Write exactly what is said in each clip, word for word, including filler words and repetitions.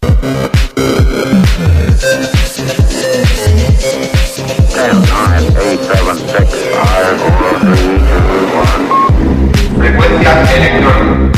Frecuencia electrónica.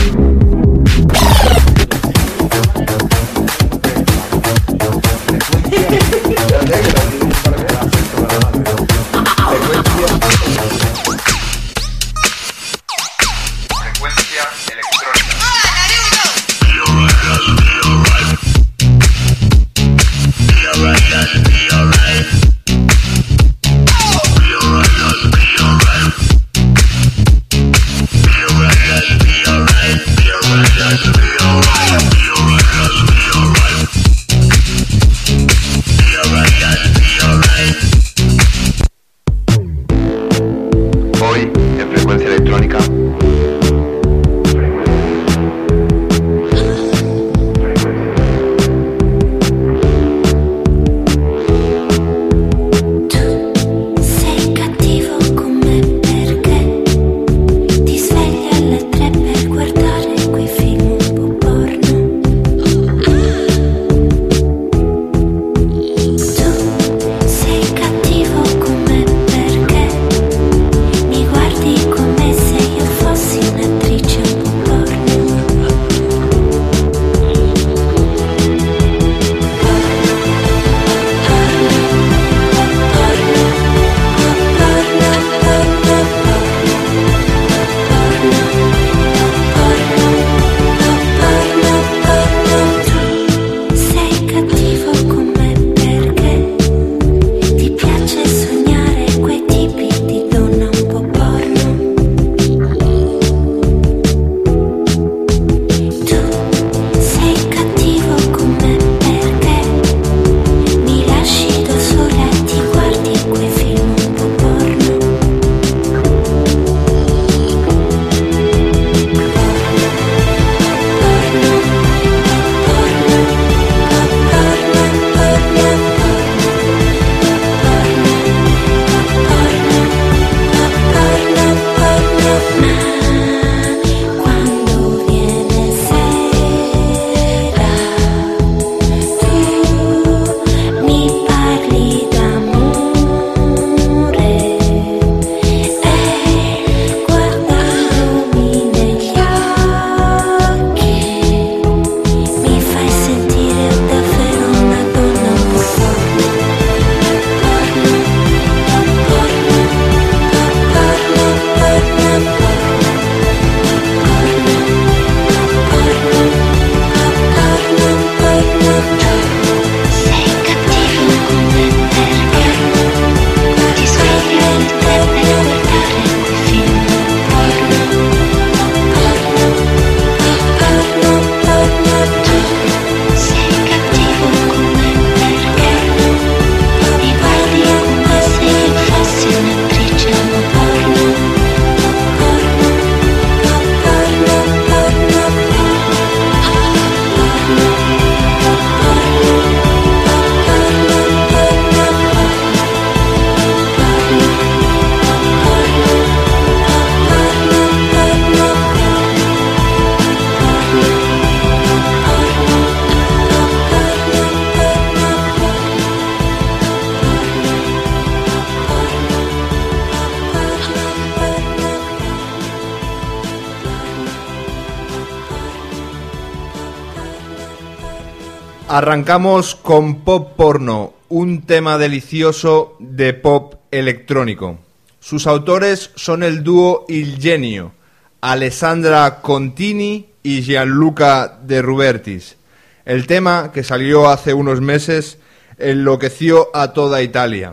Arrancamos con Pop Porno, un tema delicioso de pop electrónico. Sus autores son el dúo Il Genio, Alessandra Contini y Gianluca De Rubertis. El tema, que salió hace unos meses, enloqueció a toda Italia,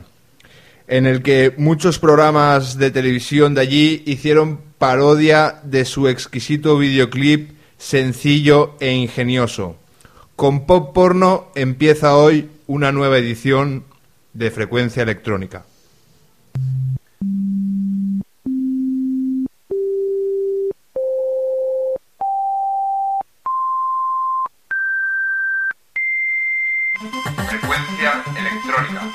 en el que muchos programas de televisión de allí hicieron parodia de su exquisito videoclip sencillo e ingenioso. Con Pop Porno empieza hoy una nueva edición de Frecuencia Electrónica. Frecuencia Electrónica.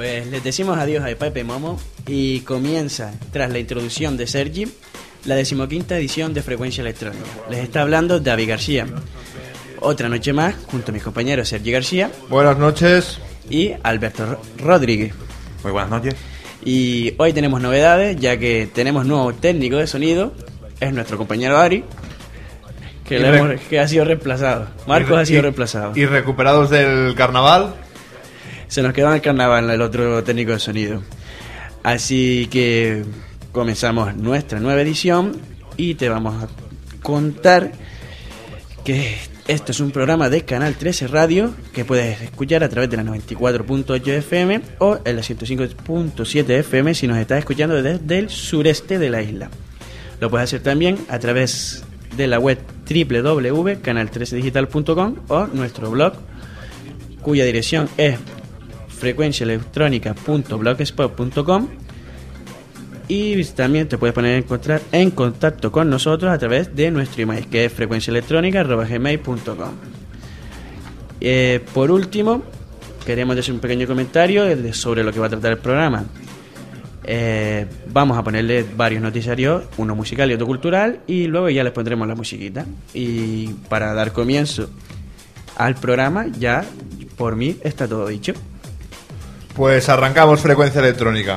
Pues les decimos adiós a Pepe Momo y comienza, tras la introducción de Sergi, la decimoquinta edición de Frecuencia Electrónica. Les está hablando David García. Otra noche más, junto a mis compañeros Sergi García. Buenas noches. Y Alberto Ro- Rodríguez. Muy buenas noches. Y hoy tenemos novedades, ya que tenemos nuevo técnico de sonido. Es nuestro compañero Ari, que, le re- hemos- que ha sido reemplazado. Marcos Y- ha sido y- reemplazado. Y recuperados del carnaval. Se nos quedó en el carnaval el otro técnico de sonido. Así que comenzamos nuestra nueva edición y te vamos a contar que esto es un programa de Canal trece Radio que puedes escuchar a través de la noventa y cuatro punto ocho F M o en la ciento cinco punto siete F M si nos estás escuchando desde el sureste de la isla. Lo puedes hacer también a través de la web doble u doble u doble u punto canal trece digital punto com o nuestro blog, cuya dirección es frecuencia electrónica punto blogspot punto com. Y también te puedes poner en, encontrar, en contacto con nosotros a través de nuestro email, que es frecuencia electrónica arroba gmail punto com. Eh, por último, queremos decir un pequeño comentario de- sobre lo que va a tratar el programa. Eh, vamos a ponerle varios noticiarios, uno musical y otro cultural, y luego ya les pondremos la musiquita. Y para dar comienzo al programa, ya por mí está todo dicho. Pues arrancamos Frecuencia Electrónica.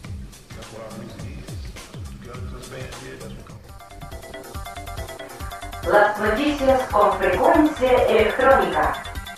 Las noticias con frecuencia electrónica.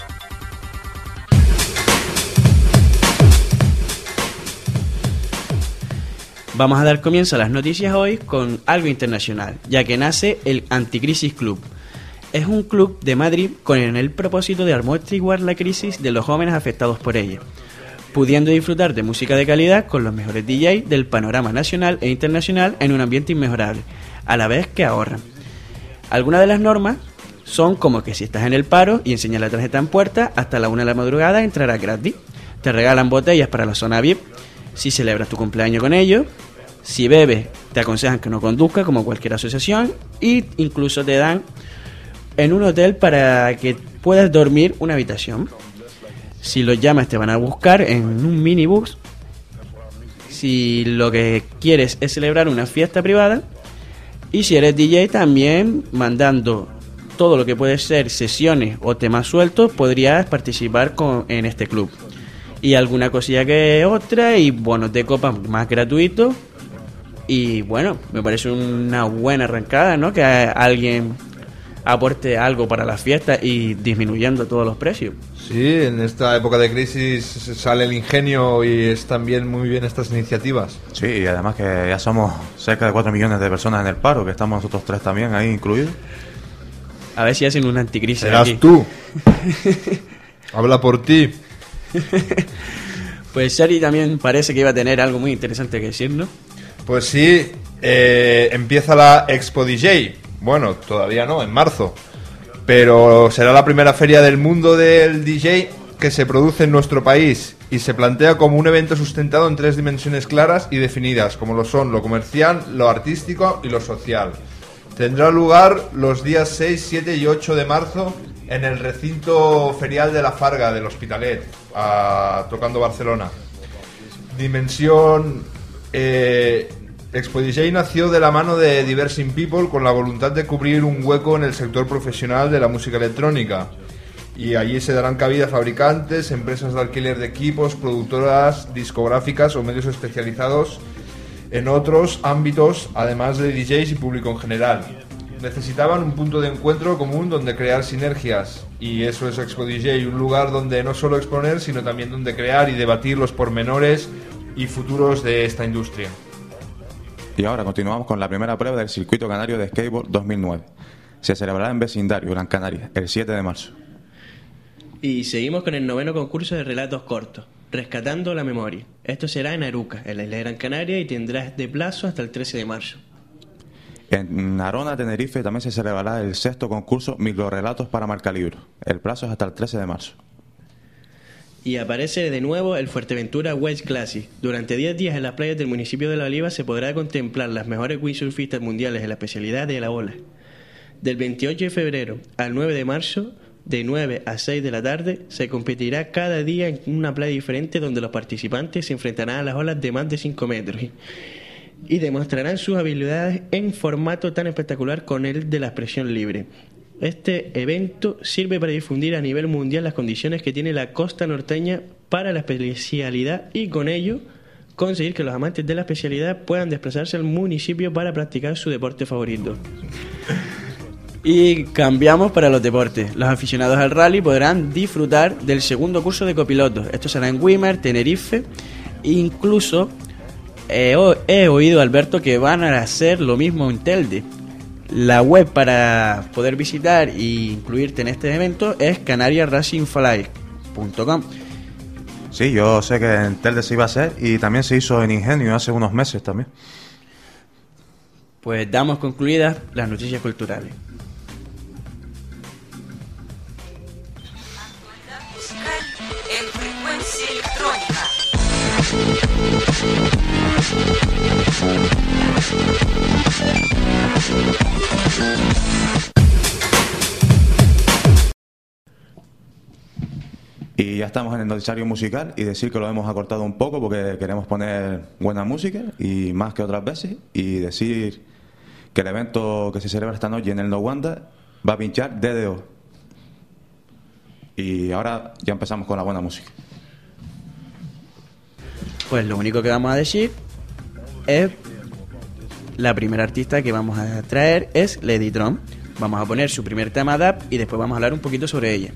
Vamos a dar comienzo a las noticias hoy con algo internacional, ya que nace el Anticrisis Club. Es un club de Madrid con el propósito de amortiguar la crisis de los jóvenes afectados por ella, pudiendo disfrutar de música de calidad con los mejores D Js del panorama nacional e internacional en un ambiente inmejorable, a la vez que ahorran. Algunas de las normas son como que si estás en el paro y enseñas la tarjeta en puerta, hasta la una de la madrugada entrarás gratis. Te regalan botellas para la zona V I P si celebras tu cumpleaños con ellos. Si bebes, te aconsejan que no conduzcas como cualquier asociación, y incluso te dan en un hotel para que puedas dormir una habitación. Si los llamas te van a buscar en un minibús. Si lo que quieres es celebrar una fiesta privada. Y si eres D J también, mandando todo lo que puede ser sesiones o temas sueltos, podrías participar con, en este club. Y alguna cosilla que otra, y bonos de copa más gratuitos. Y bueno, me parece una buena arrancada, ¿no? Que alguien aporte algo para la fiesta y disminuyendo todos los precios. Sí, en esta época de crisis sale el ingenio y están bien, muy bien estas iniciativas. Sí, y además que ya somos cerca de cuatro millones de personas en el paro, que estamos nosotros tres también ahí incluidos. A ver si hacen una anticrisis Serás aquí. tú. Habla por ti. Pues Sari también parece que iba a tener algo muy interesante que decir, ¿no? Pues sí, eh, empieza la Expo D J. Bueno, todavía no, en marzo. Pero será la primera feria del mundo del D J que se produce en nuestro país y se plantea como un evento sustentado en tres dimensiones claras y definidas, como lo son lo comercial, lo artístico y lo social. Tendrá lugar los días seis, siete y ocho de marzo en el recinto ferial de la Farga del Hospitalet, a, tocando Barcelona. Dimensión... Eh, Expo D J nació de la mano de Diversing People con la voluntad de cubrir un hueco en el sector profesional de la música electrónica. Y allí se darán cabida a fabricantes, empresas de alquiler de equipos, productoras discográficas o medios especializados en otros ámbitos, además de D Js y público en general. Necesitaban un punto de encuentro común donde crear sinergias, y eso es Expo D J, un lugar donde no solo exponer, sino también donde crear y debatir los pormenores y futuros de esta industria. Y ahora continuamos con la primera prueba del Circuito Canario de Skateboard dos mil nueve. Se celebrará en Vecindario, Gran Canaria, el siete de marzo. Y seguimos con el noveno concurso de relatos cortos, Rescatando la Memoria. Esto será en Aruca, en la isla de Gran Canaria, y tendrá de plazo hasta el trece de marzo. En Arona, Tenerife, también se celebrará el sexto concurso Microrelatos para Marcalibros. El plazo es hasta el trece de marzo. Y aparece de nuevo el Fuerteventura Wedge Classic. Durante diez días en las playas del municipio de La Oliva se podrá contemplar las mejores windsurfistas mundiales en la especialidad de la ola. Del veintiocho de febrero al nueve de marzo, de nueve a seis de la tarde. Se competirá cada día en una playa diferente donde los participantes se enfrentarán a las olas de más de cinco metros y, y demostrarán sus habilidades en formato tan espectacular con el de la expresión libre. Este evento sirve para difundir a nivel mundial las condiciones que tiene la costa norteña para la especialidad y con ello conseguir que los amantes de la especialidad puedan desplazarse al municipio para practicar su deporte favorito. Y cambiamos para los deportes. Los aficionados al rally podrán disfrutar del segundo curso de copilotos. Esto será en Güímar, Tenerife. Incluso eh, he oído, Alberto, que van a hacer lo mismo en Telde. La web para poder visitar e incluirte en este evento es canarias racing fly punto com. Sí, yo sé que en Telde se iba a hacer y también se hizo en Ingenio hace unos meses también. Pues damos concluidas las noticias culturales. En frecuencia electrónica. Y ya estamos en el noticiario musical y decir que lo hemos acortado un poco porque queremos poner buena música y más que otras veces, y decir que el evento que se celebra esta noche en el No Wanda va a pinchar D D O. Y ahora ya empezamos con la buena música. Pues lo único que vamos a decir es la primera artista que vamos a traer es Lady Tron. Vamos a poner su primer tema dub y después vamos a hablar un poquito sobre ella.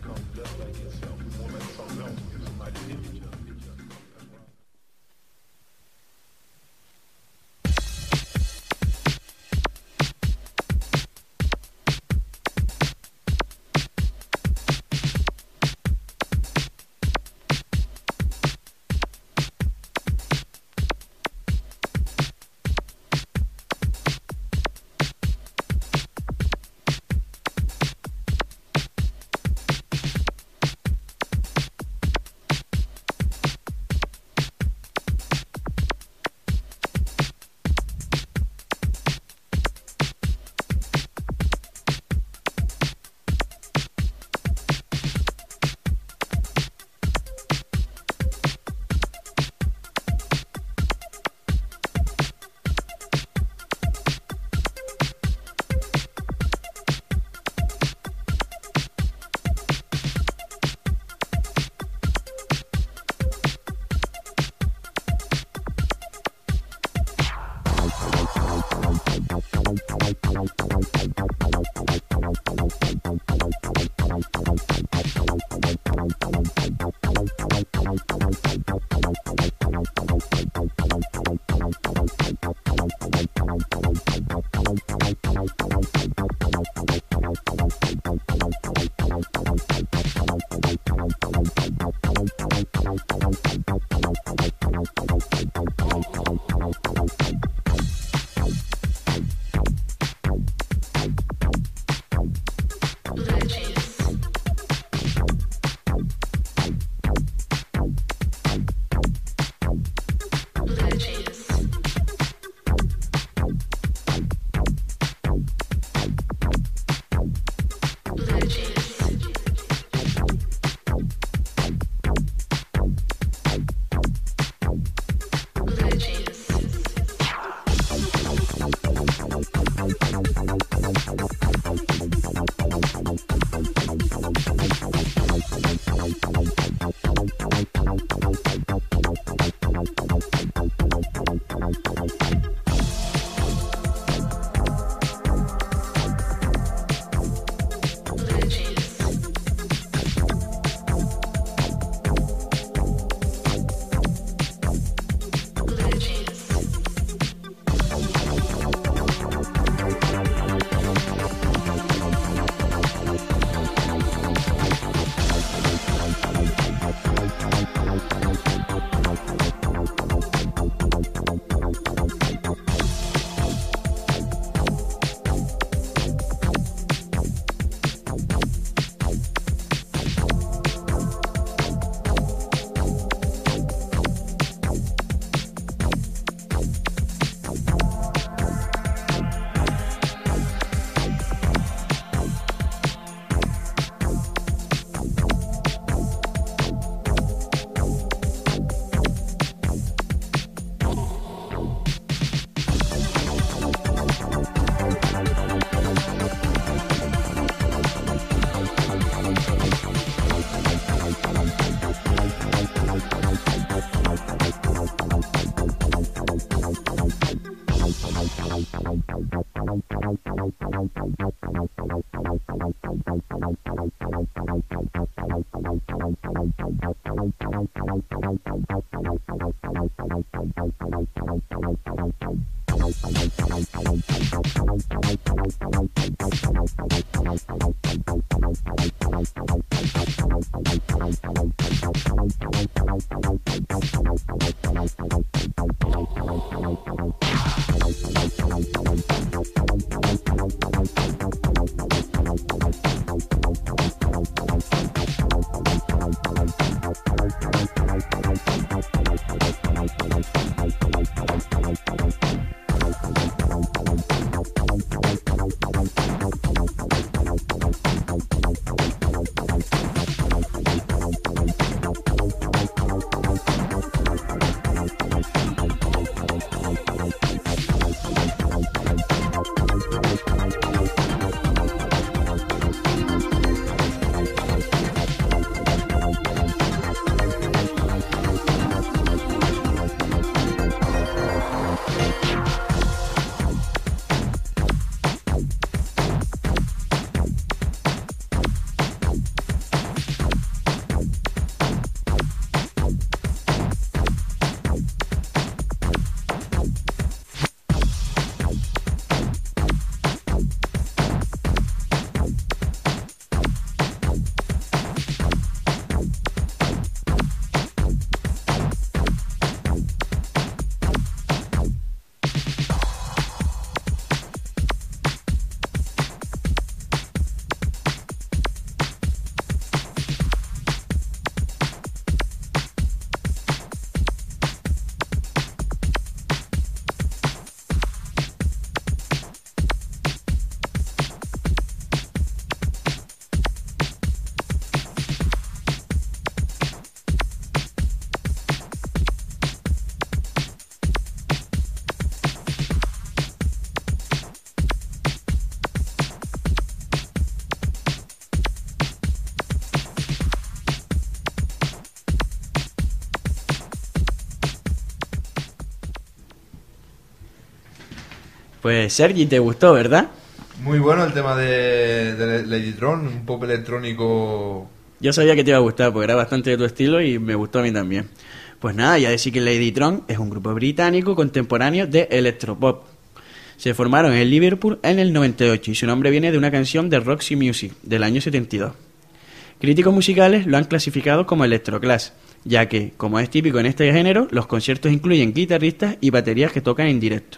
Pues Sergi, ¿te gustó, verdad? Muy bueno el tema de, de Ladytron, un pop electrónico. Yo sabía que te iba a gustar porque era bastante de tu estilo y me gustó a mí también. Pues nada, ya decir que Ladytron es un grupo británico contemporáneo de electropop. Se formaron en Liverpool en el noventa y ocho y su nombre viene de una canción de Roxy Music del año setenta y dos. Críticos musicales lo han clasificado como electroclash, ya que, como es típico en este género, los conciertos incluyen guitarristas y baterías que tocan en directo.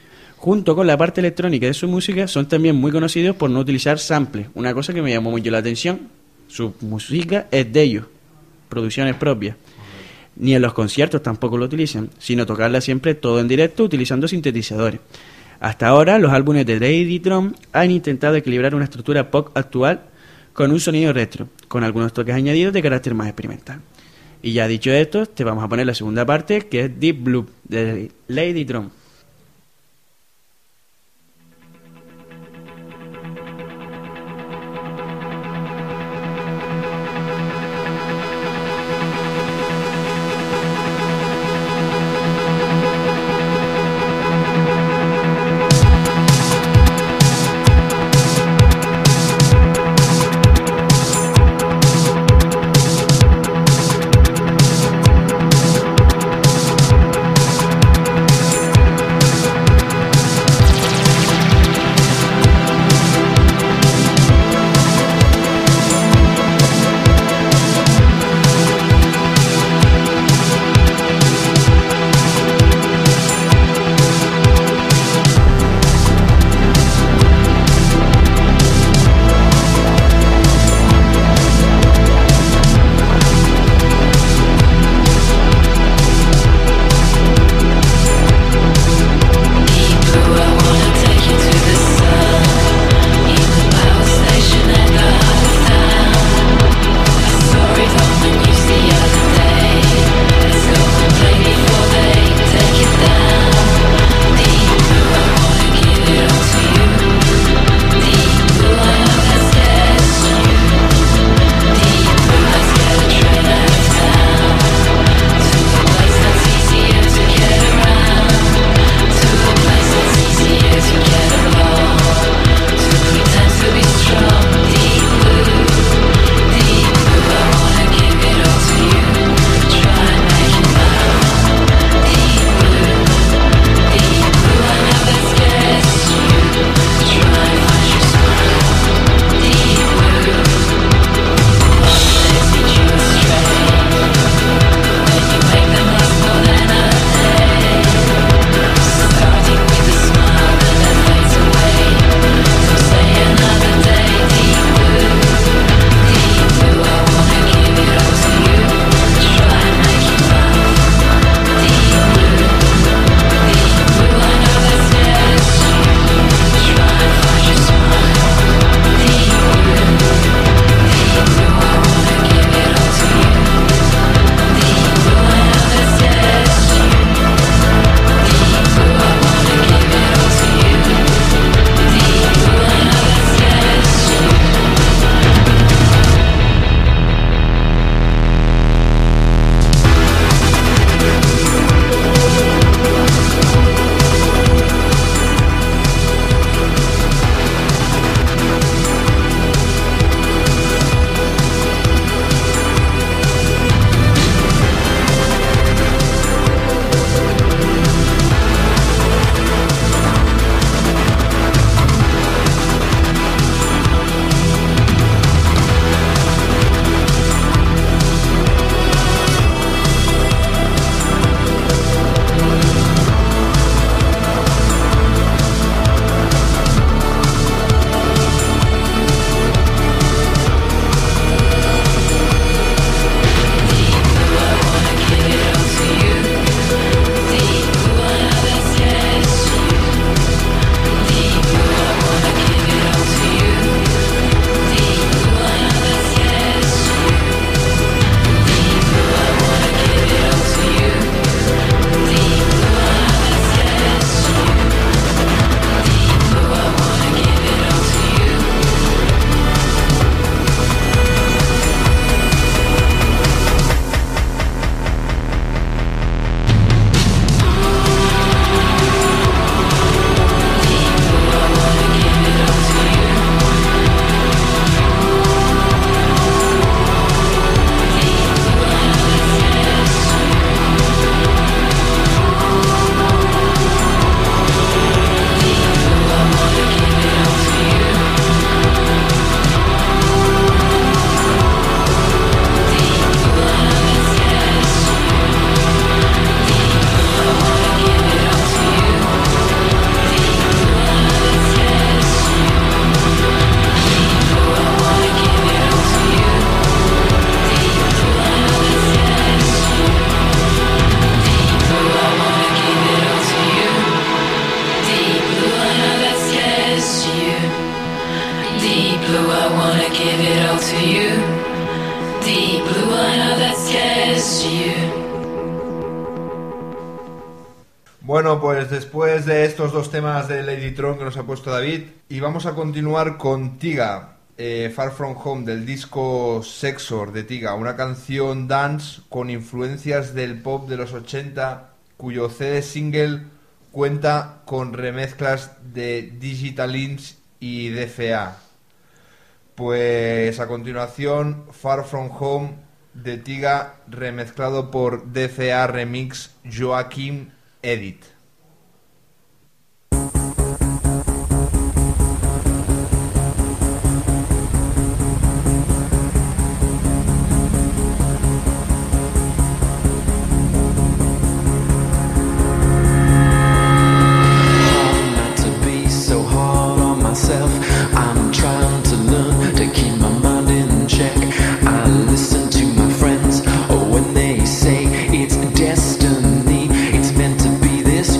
Junto con la parte electrónica de su música, son también muy conocidos por no utilizar samples, una cosa que me llamó mucho la atención. Su música es de ellos, producciones propias. Ni en los conciertos tampoco lo utilizan, sino tocarla siempre todo en directo utilizando sintetizadores. Hasta ahora, los álbumes de Ladytron han intentado equilibrar una estructura pop actual con un sonido retro, con algunos toques añadidos de carácter más experimental. Y ya dicho esto, te vamos a poner la segunda parte, que es Deep Blue, de Ladytron. We'll be right back. I wanna give it all to you. Deep blue, I know that scares you. Bueno, pues después de estos dos temas de Ladytron que nos ha puesto David, y vamos a continuar con Tiga, eh, Far From Home, del disco Sexor de Tiga, una canción dance con influencias del pop de los ochenta, cuyo C D single cuenta con remezclas de Digital Inch y D F A. Pues a continuación, Far From Home de Tiga, remezclado por D F A Remix Joaquim Edit. It's destiny, it's meant to be this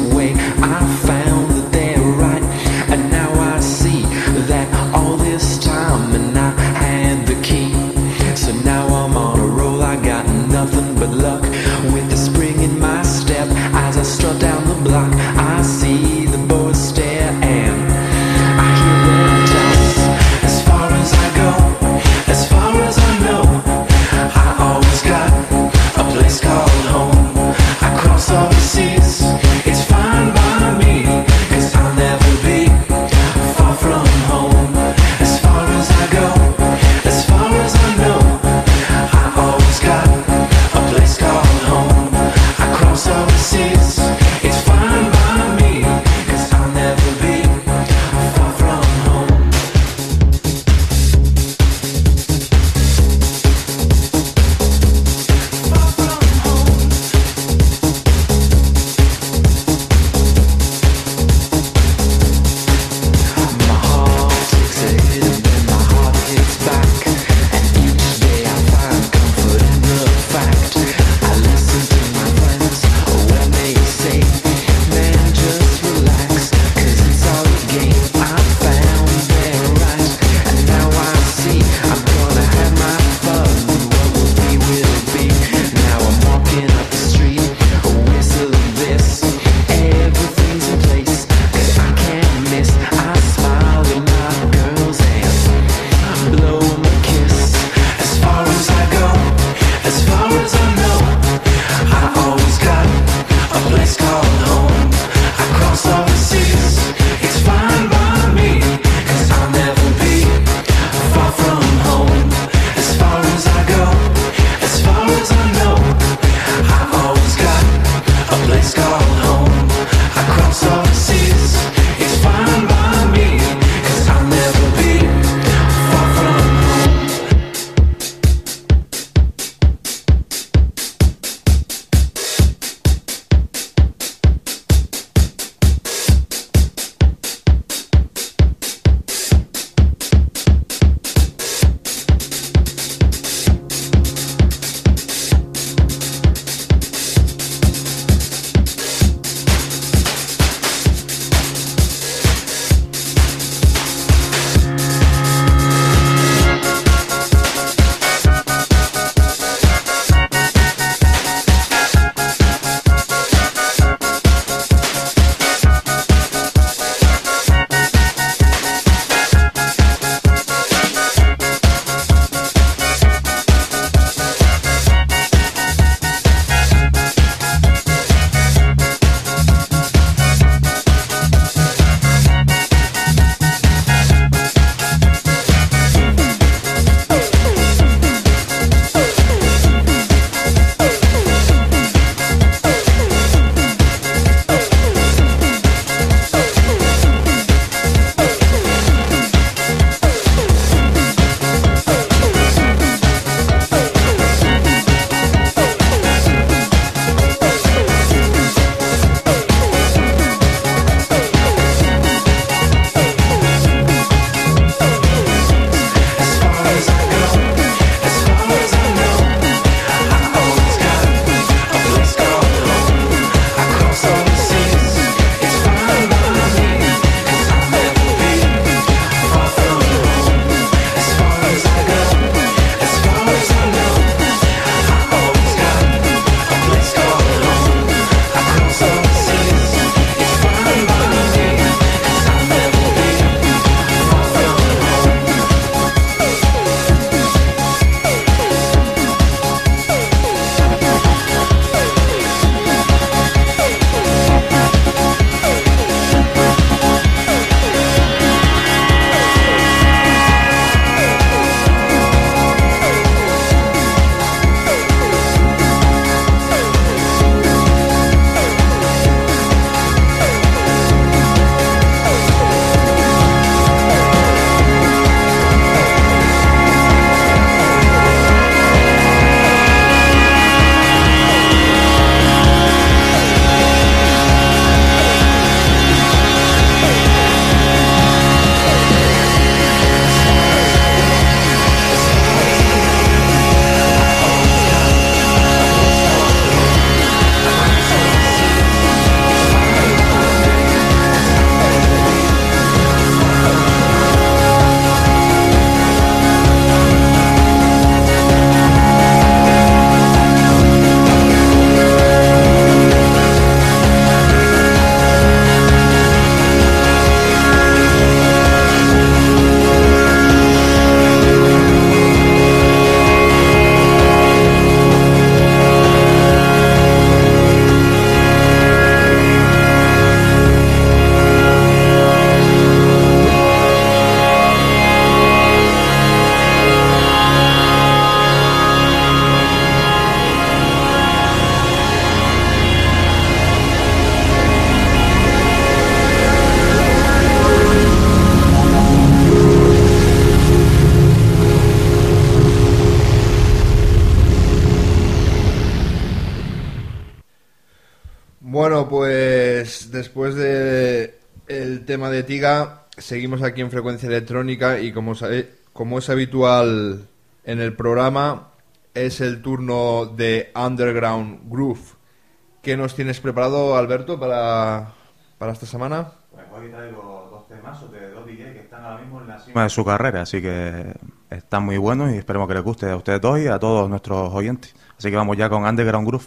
Bueno, pues después de el tema de Tiga, seguimos aquí en Frecuencia Electrónica y como, sabe, como es habitual en el programa, es el turno de Underground Groove. ¿Qué nos tienes preparado, Alberto, para, para esta semana? Pues hoy traigo dos temazos de dos D J que están ahora mismo en la cima de su carrera, así que están muy buenos y esperemos que les guste a ustedes dos y a todos nuestros oyentes. Así que vamos ya con Underground Groove.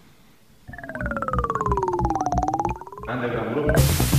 Underground Groove.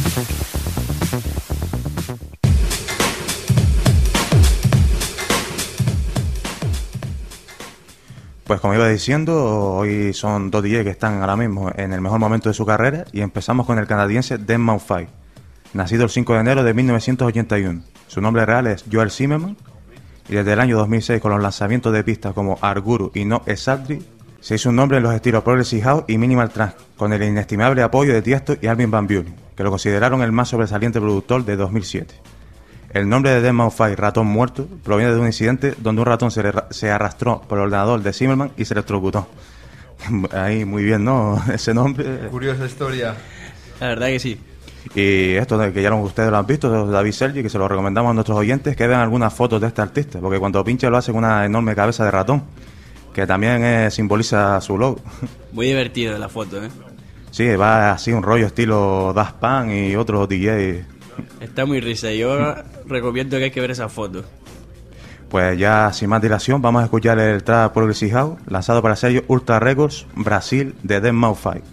Pues como iba diciendo, hoy son dos D J que están ahora mismo en el mejor momento de su carrera y empezamos con el canadiense deadmau five, nacido el cinco de enero de mil novecientos ochenta y uno. Su nombre real es Joel Zimmerman y desde el año dos mil seis, con los lanzamientos de pistas como Art Guru y No Exactly, se hizo un nombre en los estilos Progressive House y Minimal Trance, con el inestimable apoyo de Tiesto y Armin van Buuren, que lo consideraron el más sobresaliente productor de dos mil siete. El nombre de deadmau five, ratón muerto, proviene de un incidente donde un ratón se, re- se arrastró por el ordenador de Zimmerman y se electrocutó. Ahí muy bien, ¿no? Ese nombre. Curiosa historia. La verdad que sí. Y esto de que ya lo- ustedes lo han visto, de David Sergi, que se lo recomendamos a nuestros oyentes, que vean algunas fotos de este artista, porque cuando pincha lo hace con una enorme cabeza de ratón, que también eh, simboliza su logo. Muy divertido la foto, ¿eh? Sí, va así un rollo estilo Daft Punk y otros D J. Está muy risa. Yo recomiendo que hay que ver esa foto. Pues ya sin más dilación vamos a escuchar el trap Progressive House lanzado para el sello Ultra Records Brasil de deadmau five.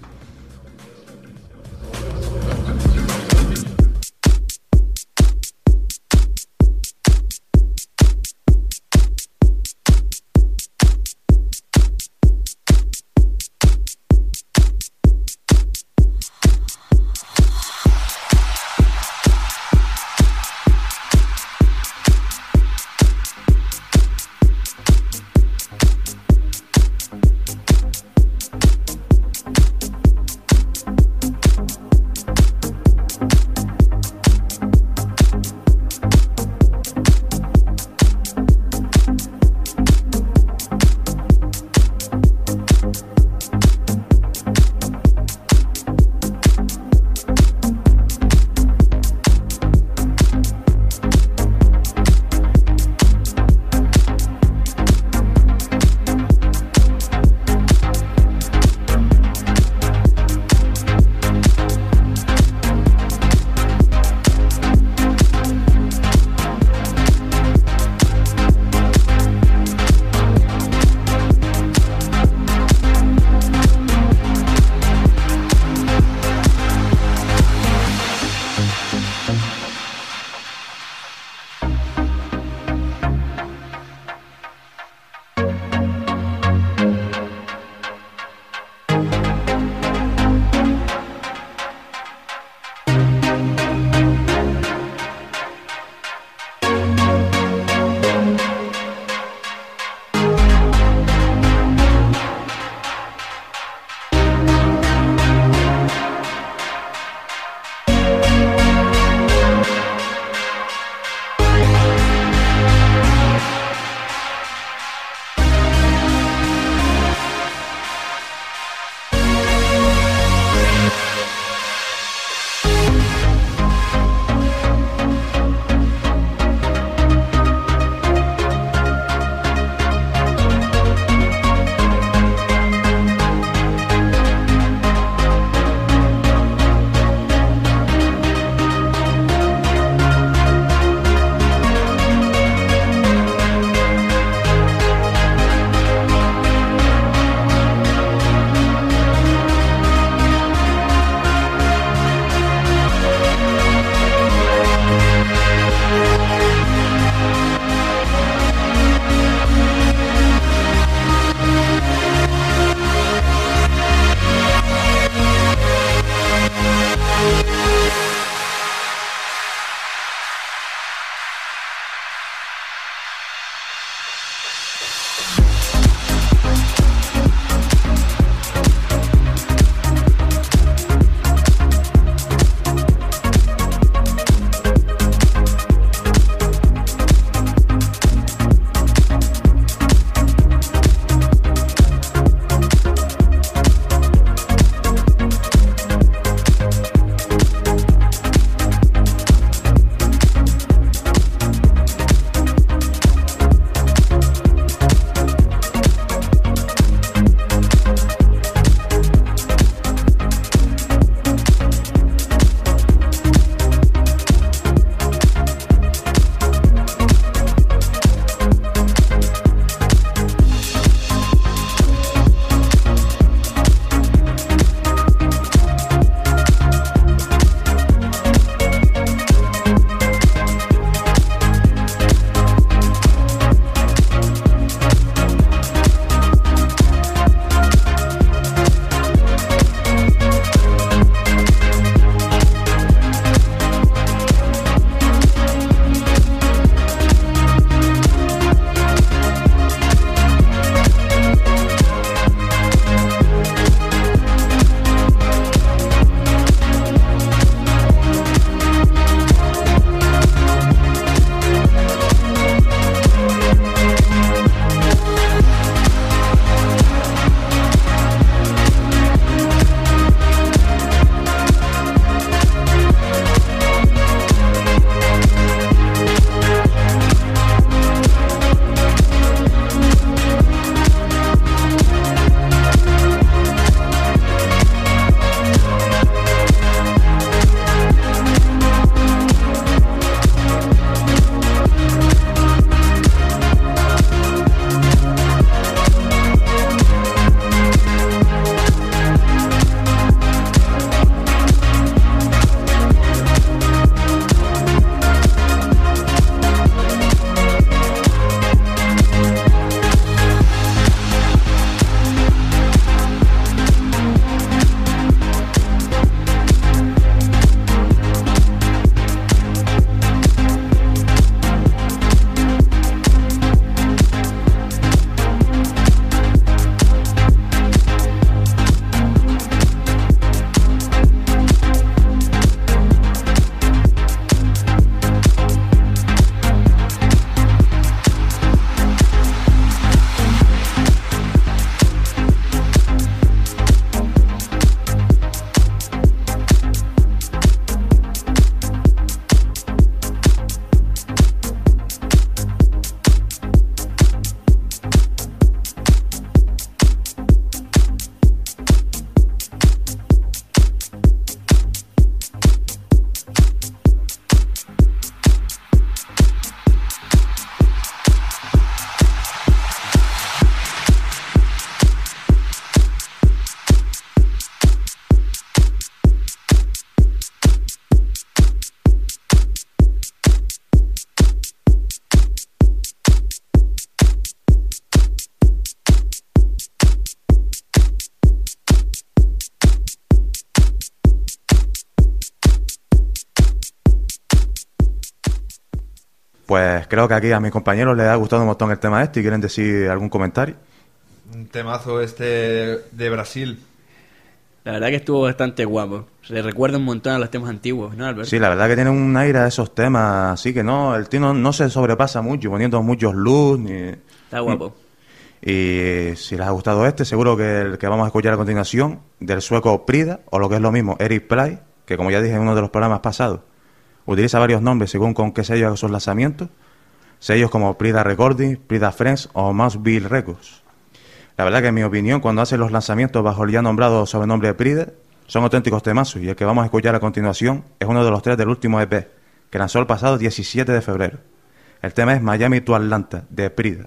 Pues creo que aquí a mis compañeros les ha gustado un montón el tema este y quieren decir algún comentario. Un temazo este de Brasil. La verdad que estuvo bastante guapo. Se recuerda un montón a los temas antiguos, ¿no, Alberto? Sí, la verdad que tiene un aire a esos temas, así que no, el tío no, no se sobrepasa mucho, poniendo muchos luz. Ni... Está guapo. Y si les ha gustado este, seguro que el que vamos a escuchar a continuación, del sueco Prida, o lo que es lo mismo, Eric Pry, que como ya dije en uno de los programas pasados, utiliza varios nombres según con qué sello haga sus lanzamientos, sellos como Prida Recording, Prida Friends o Mouseville Records. La verdad que en mi opinión, cuando hacen los lanzamientos bajo el ya nombrado sobrenombre de Prida, son auténticos temazos, y el que vamos a escuchar a continuación es uno de los tres del último E P, que lanzó el pasado diecisiete de febrero. El tema es Miami to Atlanta, de Prida.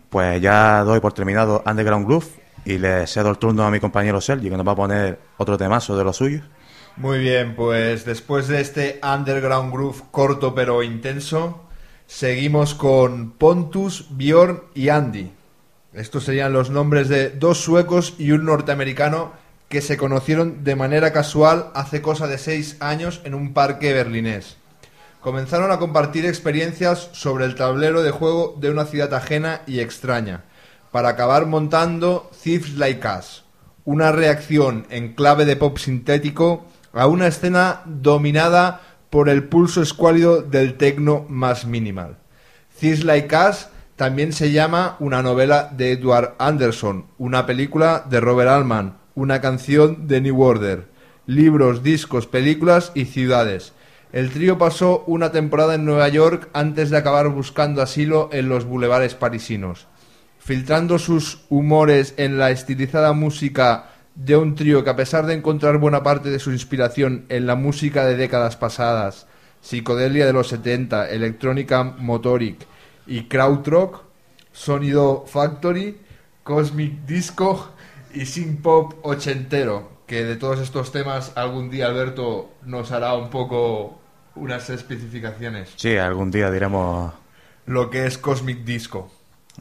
pues ya doy por terminado Underground Groove y le cedo el turno a mi compañero Sergi, que nos va a poner otro temazo de los suyos. Muy bien, pues después de este Underground Groove corto pero intenso, seguimos con Pontus, Björn y Andy. Estos serían los nombres de dos suecos y un norteamericano que se conocieron de manera casual hace cosa de seis años en un parque berlinés. Comenzaron a compartir experiencias sobre el tablero de juego de una ciudad ajena y extraña, para acabar montando Thieves Like Us, una reacción en clave de pop sintético a una escena dominada por el pulso escuálido del techno más minimal. Thieves Like Us también se llama una novela de Edward Anderson, una película de Robert Altman, una canción de New Order, libros, discos, películas y ciudades. El trío pasó una temporada en Nueva York antes de acabar buscando asilo en los bulevares parisinos. Filtrando sus humores en la estilizada música de un trío que, a pesar de encontrar buena parte de su inspiración en la música de décadas pasadas, psicodelia de los setenta, electrónica motoric y krautrock, sonido factory, cosmic disco y synth pop ochentero, que de todos estos temas algún día Alberto nos hará un poco unas especificaciones. Sí, algún día diremos lo que es cosmic disco.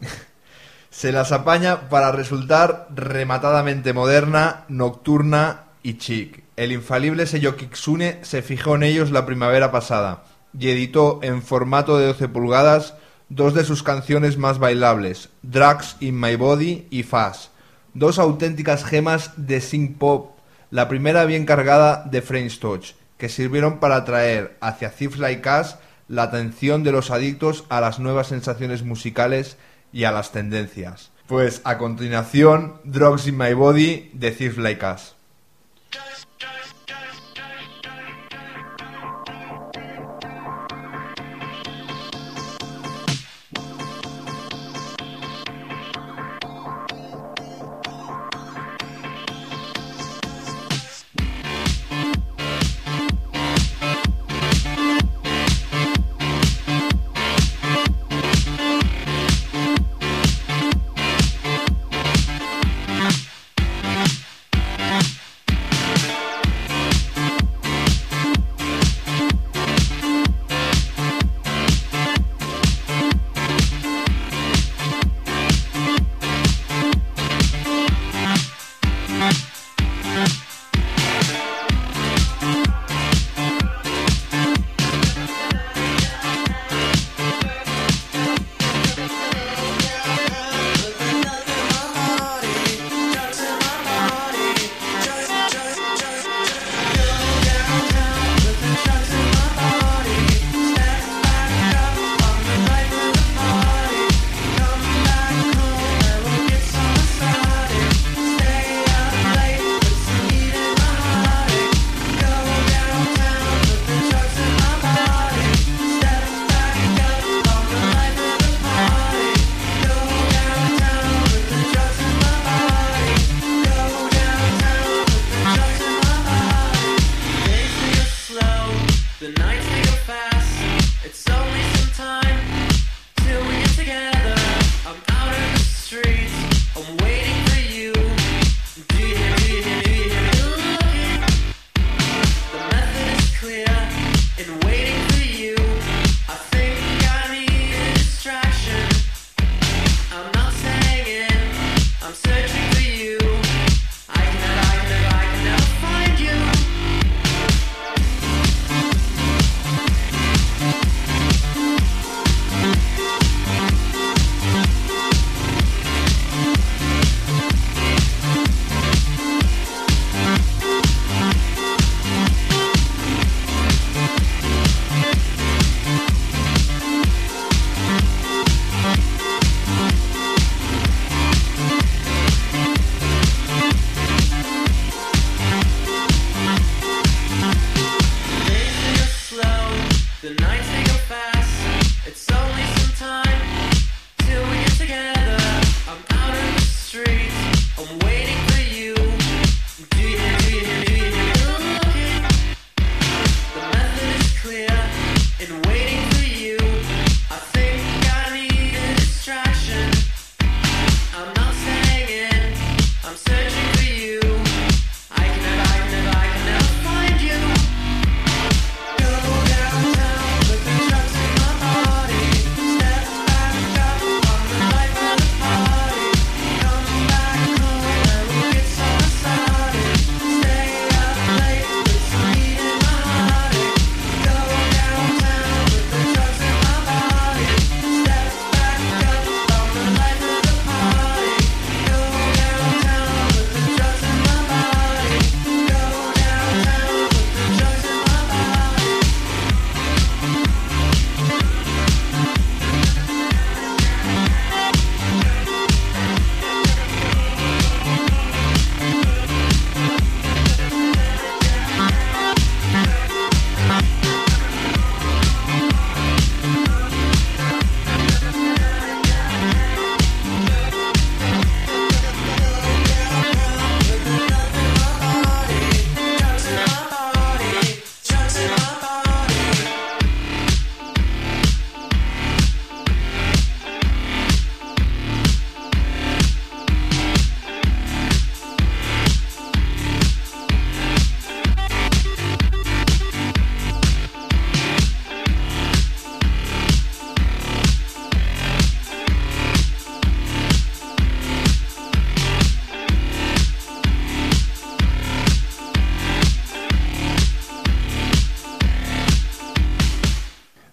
Se las apaña para resultar rematadamente moderna, nocturna y chic. El infalible sello Kitsune se fijó en ellos la primavera pasada y editó en formato de doce pulgadas dos de sus canciones más bailables, Drugs in My Body y Fast, dos auténticas gemas de synth pop, la primera bien cargada de French Touch, que sirvieron para atraer hacia Thieves Like Us la atención de los adictos a las nuevas sensaciones musicales y a las tendencias. Pues a continuación, Drugs in My Body de Thieves Like Us.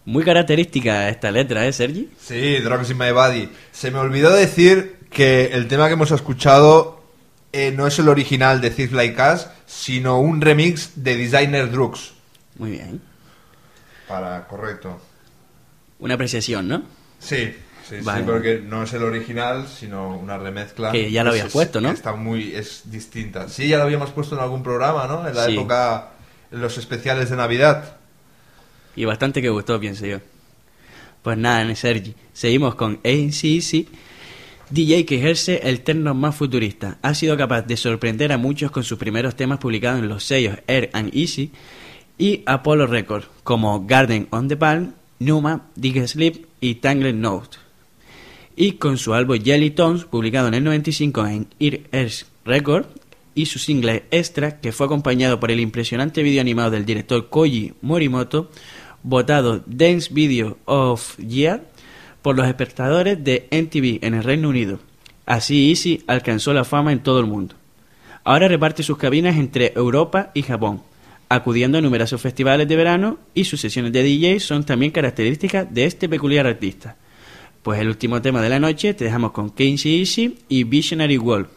Muy característica esta letra, ¿eh, Sergi? Sí, Drugs in My Body. Se me olvidó decir que el tema que hemos escuchado eh, no es el original de Thief Like Us, sino un remix de Designer Drugs. Muy bien. Para, correcto. Una apreciación, ¿no? Sí, sí, Vale. sí, porque no es el original, sino una remezcla. Que ya lo Es- habías es- puesto, ¿no? Está muy, es distinta. Sí, ya lo habíamos puesto en algún programa, ¿no? En la Sí. época, en los especiales de Navidad. Y bastante que gustó, pienso yo. Pues nada, Sergi. Seguimos con A C C, D J que ejerce el techno más futurista. Ha sido capaz de sorprender a muchos con sus primeros temas publicados en los sellos Air and Easy y Apollo Records, como Garden on the Palm, Numa, Dig Sleep y Tangled Note. Y con su álbum Jelly Tones, publicado en el noventa y cinco en Ear Earth Records, y su single Extra, que fue acompañado por el impresionante vídeo animado del director Koji Morimoto, votado Dance Video of Year por los espectadores de M T V en el Reino Unido. Así Easy alcanzó la fama en todo el mundo. Ahora reparte sus cabinas entre Europa y Japón, acudiendo a numerosos festivales de verano, y sus sesiones de D J son también características de este peculiar artista. Pues el último tema de la noche te dejamos con Casey Easy y Visionary World.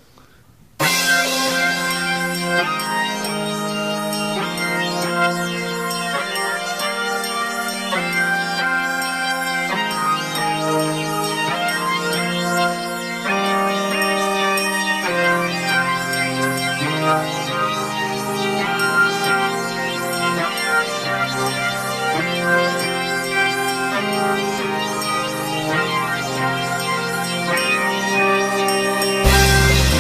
Thank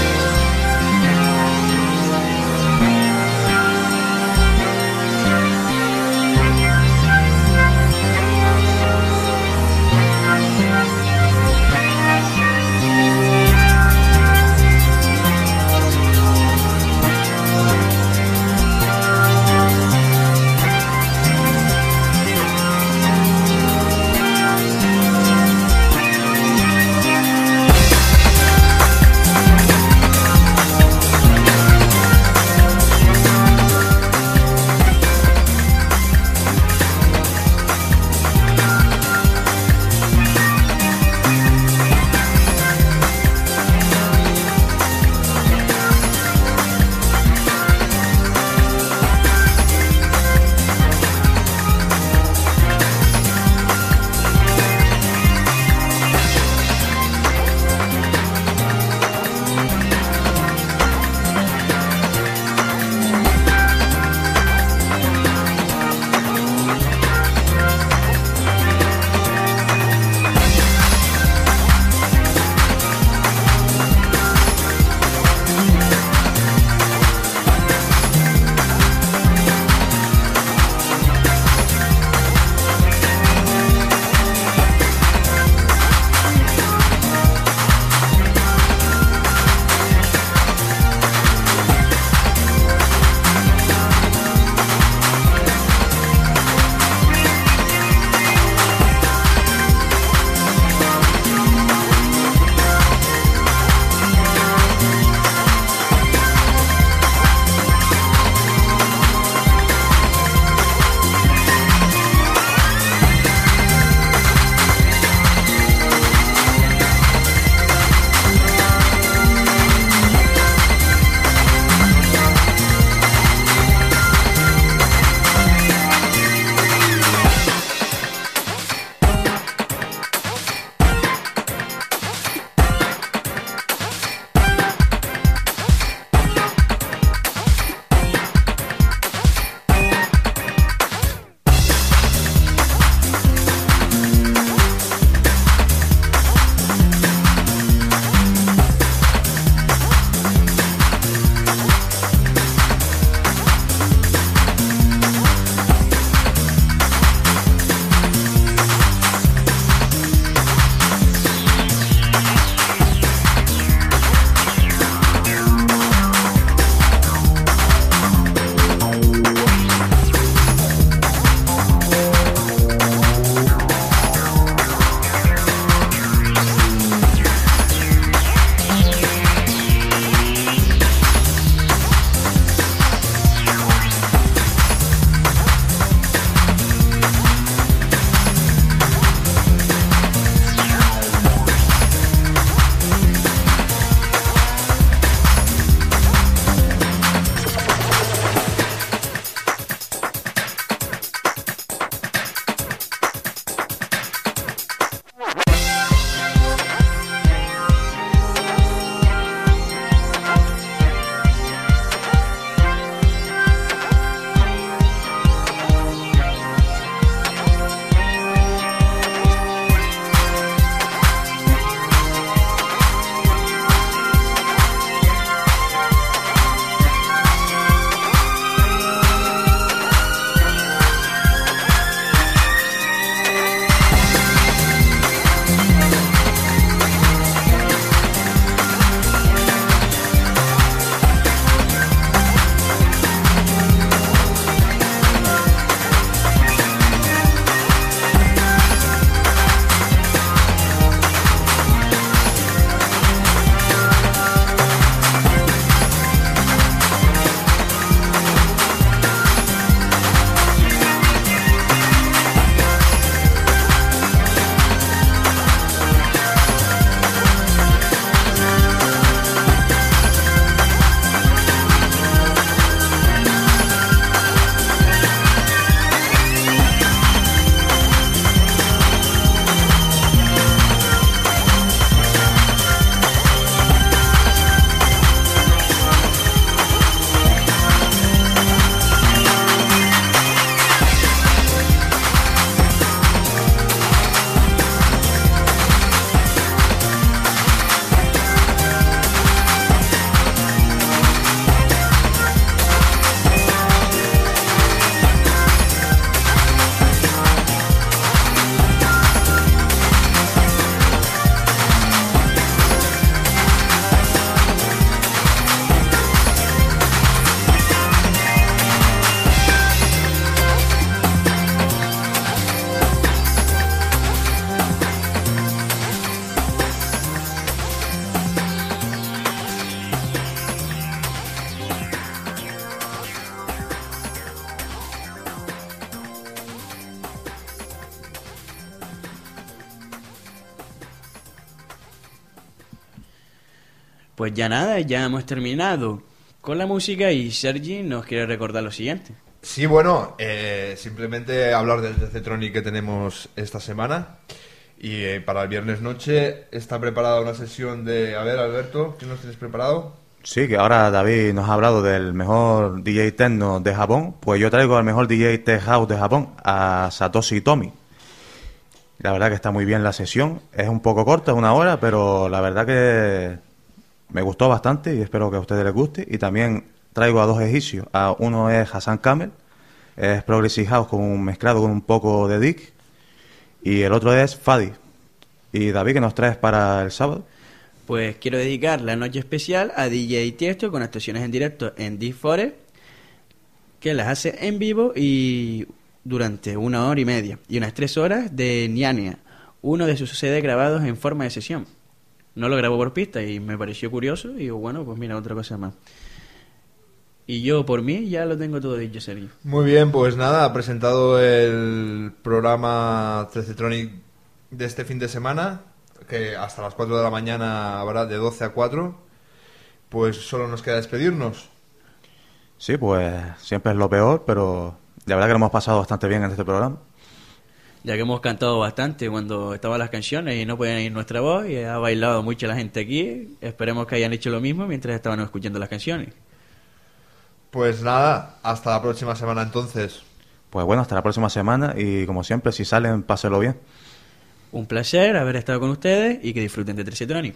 Pues ya nada, ya hemos terminado con la música y Sergi nos quiere recordar lo siguiente. Sí, bueno, eh, simplemente hablar del Decetronic que tenemos esta semana. Y eh, para el viernes noche está preparada una sesión de... A ver, Alberto, ¿qué nos tienes preparado? Sí, que ahora David nos ha hablado del mejor D J techno de Japón. Pues yo traigo al mejor D J tech house de Japón, a Satoshi Tomi. La verdad que está muy bien la sesión. Es un poco corta, una hora, pero la verdad que me gustó bastante y espero que a ustedes les guste. Y también traigo a dos egipcios. A uno es Hassan Kamel, es Progressive House con un mezclado con un poco de Dick. Y el otro es Fadi. Y David, ¿qué nos traes para el sábado? Pues quiero dedicar la noche especial a D J Tiesto con actuaciones en directo en Deep Forest, que las hace en vivo y durante una hora y media. Y unas tres horas de Nyania, uno de sus C D grabados en forma de sesión. No lo grabó por pista y me pareció curioso. Y digo, bueno, pues mira, otra cosa más. Y yo, por mí, ya lo tengo todo dicho, Sergio. Muy bien, pues nada, ha presentado el programa Decetronic de este fin de semana, que hasta las cuatro de la mañana habrá de doce a cuatro. Pues solo nos queda despedirnos. Sí, pues siempre es lo peor, pero la verdad que lo hemos pasado bastante bien en este programa. Ya que hemos cantado bastante cuando estaban las canciones y no podían ir nuestra voz, y ha bailado mucho la gente aquí, esperemos que hayan hecho lo mismo mientras estaban escuchando las canciones. Pues nada, hasta la próxima semana entonces. Pues bueno, hasta la próxima semana y como siempre, si salen, páselo bien. Un placer haber estado con ustedes y que disfruten de Decetronic.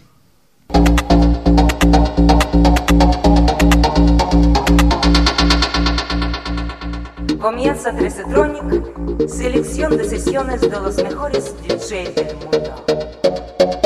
Comienza Decetronic, selección de sesiones de los mejores D Js del mundo.